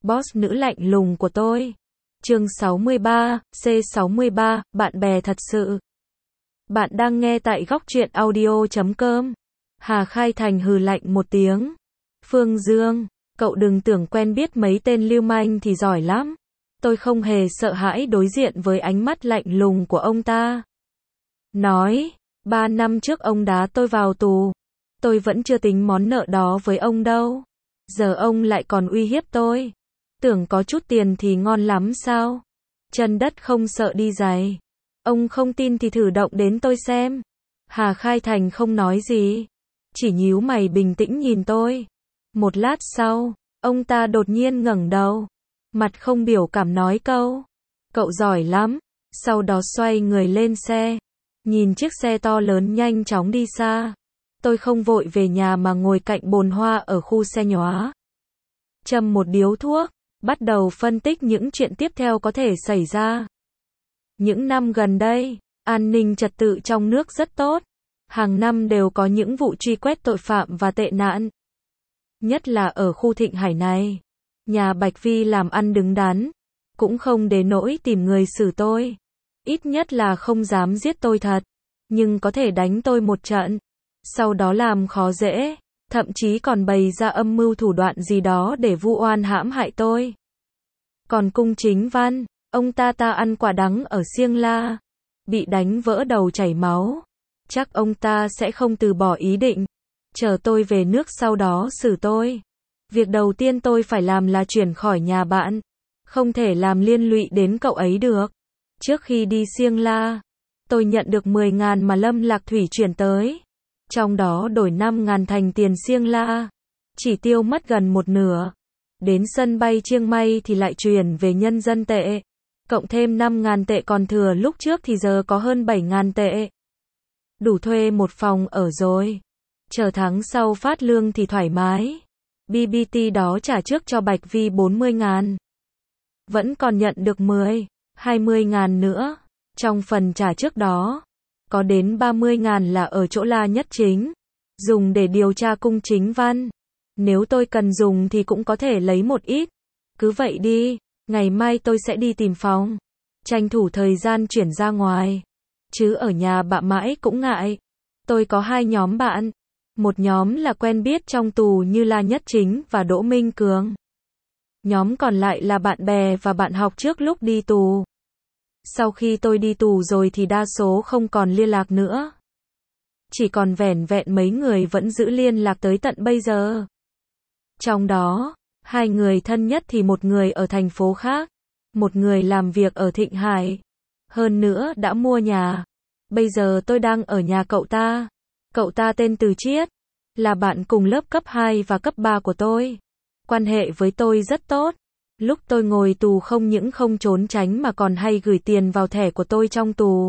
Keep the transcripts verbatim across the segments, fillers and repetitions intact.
Boss nữ lạnh lùng của tôi. Chương sáu mươi ba, C sáu mươi ba, bạn bè thật sự. Bạn đang nghe tại góc truyện audio chấm com. Hà Khai Thành hừ lạnh một tiếng. Phương Dương, cậu đừng tưởng quen biết mấy tên lưu manh thì giỏi lắm. Tôi không hề sợ hãi đối diện với ánh mắt lạnh lùng của ông ta. Nói, ba năm trước ông đá tôi vào tù. Tôi vẫn chưa tính món nợ đó với ông đâu. Giờ ông lại còn uy hiếp tôi. Tưởng có chút tiền thì ngon lắm sao? Chân đất không sợ đi giày. Ông không tin thì thử động đến tôi xem. Hà Khai Thành không nói gì. Chỉ nhíu mày bình tĩnh nhìn tôi. Một lát sau, ông ta đột nhiên ngẩng đầu. Mặt không biểu cảm nói câu. Cậu giỏi lắm. Sau đó xoay người lên xe. Nhìn chiếc xe to lớn nhanh chóng đi xa. Tôi không vội về nhà mà ngồi cạnh bồn hoa ở khu xe nhóa. Châm một điếu thuốc. Bắt đầu phân tích những chuyện tiếp theo có thể xảy ra. Những năm gần đây, an ninh trật tự trong nước rất tốt. Hàng năm đều có những vụ truy quét tội phạm và tệ nạn. Nhất là ở khu Thịnh Hải này. Nhà Bạch Vi làm ăn đứng đắn. Cũng không đến nỗi tìm người xử tôi. Ít nhất là không dám giết tôi thật. Nhưng có thể đánh tôi một trận. Sau đó làm khó dễ. Thậm chí còn bày ra âm mưu thủ đoạn gì đó để vu oan hãm hại tôi. Còn Cung Chính Văn, ông ta ta ăn quả đắng ở Siêng La. Bị đánh vỡ đầu chảy máu. Chắc ông ta sẽ không từ bỏ ý định. Chờ tôi về nước sau đó xử tôi. Việc đầu tiên tôi phải làm là chuyển khỏi nhà bạn. Không thể làm liên lụy đến cậu ấy được. Trước khi đi Siêng La, tôi nhận được mười ngàn mà Lâm Lạc Thủy chuyển tới. Trong đó đổi năm ngàn thành tiền Siêng La. Chỉ tiêu mất gần một nửa. Đến sân bay Chiang Mai thì lại chuyển về nhân dân tệ. Cộng thêm năm ngàn tệ còn thừa lúc trước thì giờ có hơn bảy ngàn tệ. Đủ thuê một phòng ở rồi. Chờ tháng sau phát lương thì thoải mái. bê bê tê đó trả trước cho Bạch Vi bốn mươi ngàn. Vẫn còn nhận được mười, hai mươi ngàn nữa. Trong phần trả trước đó, có đến ba mươi ngàn là ở chỗ La Nhất Chính. Dùng để điều tra Cung Chính Văn. Nếu tôi cần dùng thì cũng có thể lấy một ít. Cứ vậy đi, ngày mai tôi sẽ đi tìm phòng. Tranh thủ thời gian chuyển ra ngoài. Chứ ở nhà bạ mãi cũng ngại. Tôi có hai nhóm bạn. Một nhóm là quen biết trong tù như La Nhất Chính và Đỗ Minh Cường. Nhóm còn lại là bạn bè và bạn học trước lúc đi tù. Sau khi tôi đi tù rồi thì đa số không còn liên lạc nữa. Chỉ còn vẻn vẹn mấy người vẫn giữ liên lạc tới tận bây giờ. Trong đó, hai người thân nhất thì một người ở thành phố khác, một người làm việc ở Thịnh Hải. Hơn nữa đã mua nhà. Bây giờ tôi đang ở nhà cậu ta. Cậu ta tên Từ Chiết, là bạn cùng lớp cấp hai và cấp ba của tôi. Quan hệ với tôi rất tốt. Lúc tôi ngồi tù không những không trốn tránh mà còn hay gửi tiền vào thẻ của tôi trong tù.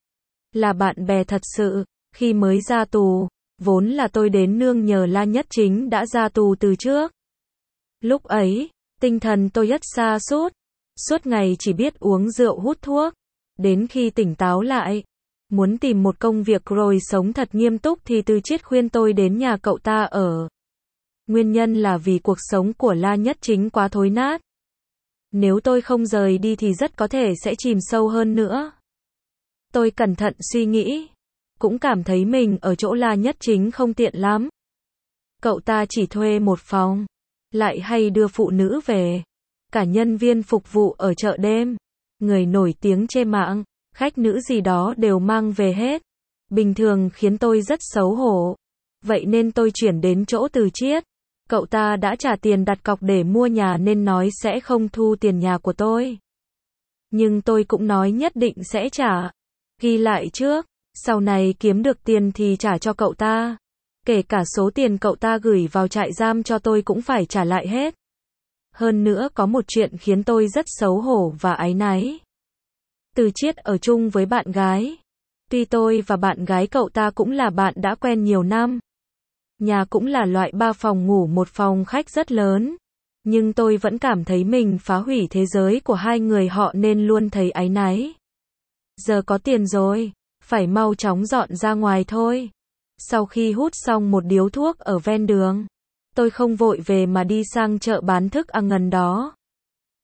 Là bạn bè thật sự. Khi mới ra tù, vốn là tôi đến nương nhờ La Nhất Chính đã ra tù từ trước. Lúc ấy, tinh thần tôi rất sa sút, suốt ngày chỉ biết uống rượu hút thuốc. Đến khi tỉnh táo lại, muốn tìm một công việc rồi sống thật nghiêm túc thì Từ Chiết khuyên tôi đến nhà cậu ta ở. Nguyên nhân là vì cuộc sống của La Nhất Chính quá thối nát. Nếu tôi không rời đi thì rất có thể sẽ chìm sâu hơn nữa. Tôi cẩn thận suy nghĩ. Cũng cảm thấy mình ở chỗ La Nhất Chính không tiện lắm. Cậu ta chỉ thuê một phòng. Lại hay đưa phụ nữ về. Cả nhân viên phục vụ ở chợ đêm. Người nổi tiếng trên mạng. Khách nữ gì đó đều mang về hết. Bình thường khiến tôi rất xấu hổ. Vậy nên tôi chuyển đến chỗ Từ Chiết. Cậu ta đã trả tiền đặt cọc để mua nhà nên nói sẽ không thu tiền nhà của tôi. Nhưng tôi cũng nói nhất định sẽ trả. Ghi lại trước. Sau này kiếm được tiền thì trả cho cậu ta. Kể cả số tiền cậu ta gửi vào trại giam cho tôi cũng phải trả lại hết. Hơn nữa có một chuyện khiến tôi rất xấu hổ và áy náy. Từ Chiết ở chung với bạn gái. Tuy tôi và bạn gái cậu ta cũng là bạn đã quen nhiều năm. Nhà cũng là loại ba phòng ngủ một phòng khách rất lớn. Nhưng tôi vẫn cảm thấy mình phá hủy thế giới của hai người họ nên luôn thấy áy náy. Giờ có tiền rồi. Phải mau chóng dọn ra ngoài thôi. Sau khi hút xong một điếu thuốc ở ven đường, tôi không vội về mà đi sang chợ bán thức ăn gần đó.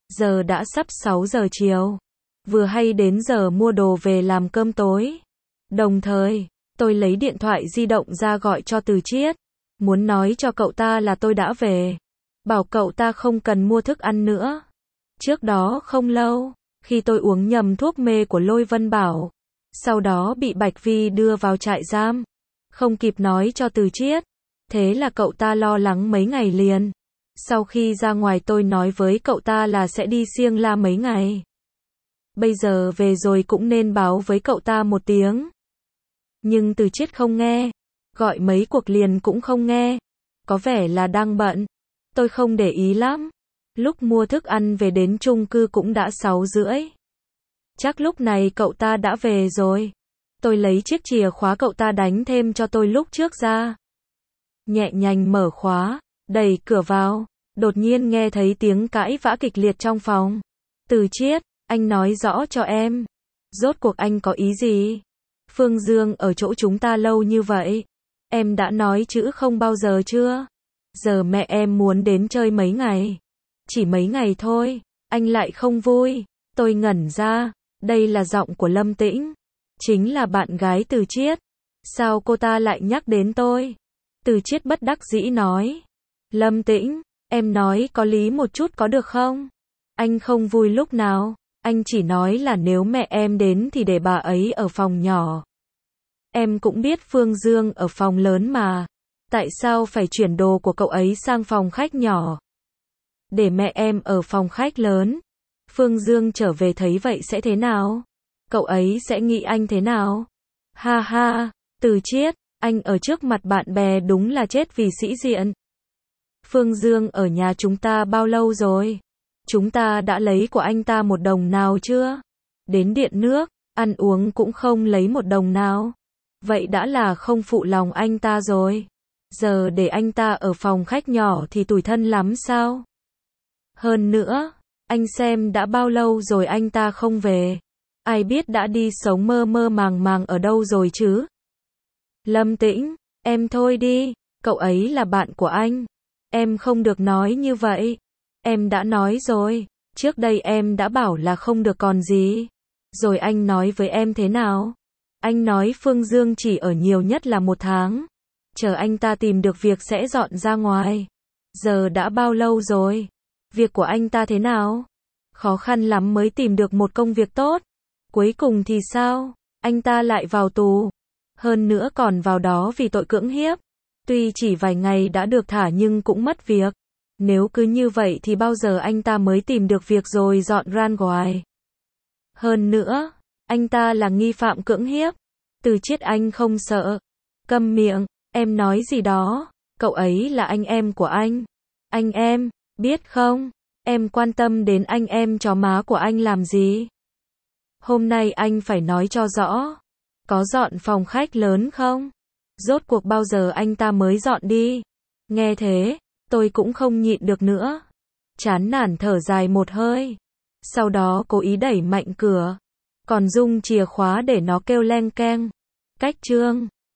Giờ đã sắp sáu giờ chiều. Vừa hay đến giờ mua đồ về làm cơm tối. Đồng thời, tôi lấy điện thoại di động ra gọi cho Từ Chiết. Muốn nói cho cậu ta là tôi đã về. Bảo cậu ta không cần mua thức ăn nữa. Trước đó không lâu, khi tôi uống nhầm thuốc mê của Lôi Vân Bảo, sau đó bị Bạch Vi đưa vào trại giam. Không kịp nói cho Từ Chiết. Thế là cậu ta lo lắng mấy ngày liền. Sau khi ra ngoài tôi nói với cậu ta là sẽ đi Siêng La mấy ngày. Bây giờ về rồi cũng nên báo với cậu ta một tiếng. Nhưng Từ Chiết không nghe. Gọi mấy cuộc liền cũng không nghe. Có vẻ là đang bận. Tôi không để ý lắm. Lúc mua thức ăn về đến chung cư cũng đã sáu rưỡi. Chắc lúc này cậu ta đã về rồi. Tôi lấy chiếc chìa khóa cậu ta đánh thêm cho tôi lúc trước ra. Nhẹ nhàng mở khóa, đẩy cửa vào. Đột nhiên nghe thấy tiếng cãi vã kịch liệt trong phòng. Từ Chiết, anh nói rõ cho em. Rốt cuộc anh có ý gì? Phương Dương ở chỗ chúng ta lâu như vậy. Em đã nói chữ không bao giờ chưa? Giờ mẹ em muốn đến chơi mấy ngày. Chỉ mấy ngày thôi. Anh lại không vui. Tôi ngẩn ra. Đây là giọng của Lâm Tĩnh. Chính là bạn gái Từ Chiết. Sao cô ta lại nhắc đến tôi? Từ Chiết bất đắc dĩ nói. Lâm Tĩnh, em nói có lý một chút có được không? Anh không vui lúc nào. Anh chỉ nói là nếu mẹ em đến thì để bà ấy ở phòng nhỏ. Em cũng biết Phương Dương ở phòng lớn mà. Tại sao phải chuyển đồ của cậu ấy sang phòng khách nhỏ? Để mẹ em ở phòng khách lớn. Phương Dương trở về thấy vậy sẽ thế nào? Cậu ấy sẽ nghĩ anh thế nào? Ha ha, Từ Chiết, anh ở trước mặt bạn bè đúng là chết vì sĩ diện. Phương Dương ở nhà chúng ta bao lâu rồi? Chúng ta đã lấy của anh ta một đồng nào chưa? Đến điện nước, ăn uống cũng không lấy một đồng nào. Vậy đã là không phụ lòng anh ta rồi. Giờ để anh ta ở phòng khách nhỏ thì tủi thân lắm sao? Hơn nữa, anh xem đã bao lâu rồi anh ta không về. Ai biết đã đi sống mơ mơ màng màng ở đâu rồi chứ? Lâm Tĩnh, em thôi đi, cậu ấy là bạn của anh. Em không được nói như vậy. Em đã nói rồi, trước đây em đã bảo là không được còn gì. Rồi anh nói với em thế nào? Anh nói Phương Dương chỉ ở nhiều nhất là một tháng. Chờ anh ta tìm được việc sẽ dọn ra ngoài. Giờ đã bao lâu rồi? Việc của anh ta thế nào? Khó khăn lắm mới tìm được một công việc tốt. Cuối cùng thì sao? Anh ta lại vào tù. Hơn nữa còn vào đó vì tội cưỡng hiếp. Tuy chỉ vài ngày đã được thả nhưng cũng mất việc. Nếu cứ như vậy thì bao giờ anh ta mới tìm được việc rồi dọn ra ngoài? Hơn nữa, anh ta là nghi phạm cưỡng hiếp. Từ Chiết anh không sợ. Câm miệng, em nói gì đó. Cậu ấy là anh em của anh. Anh em, biết không? Em quan tâm đến anh em chó má của anh làm gì? Hôm nay anh phải nói cho rõ. Có dọn phòng khách lớn không? Rốt cuộc bao giờ anh ta mới dọn đi? Nghe thế, tôi cũng không nhịn được nữa. Chán nản thở dài một hơi. Sau đó cố ý đẩy mạnh cửa. Còn dùng chìa khóa để nó kêu leng keng. Cách chương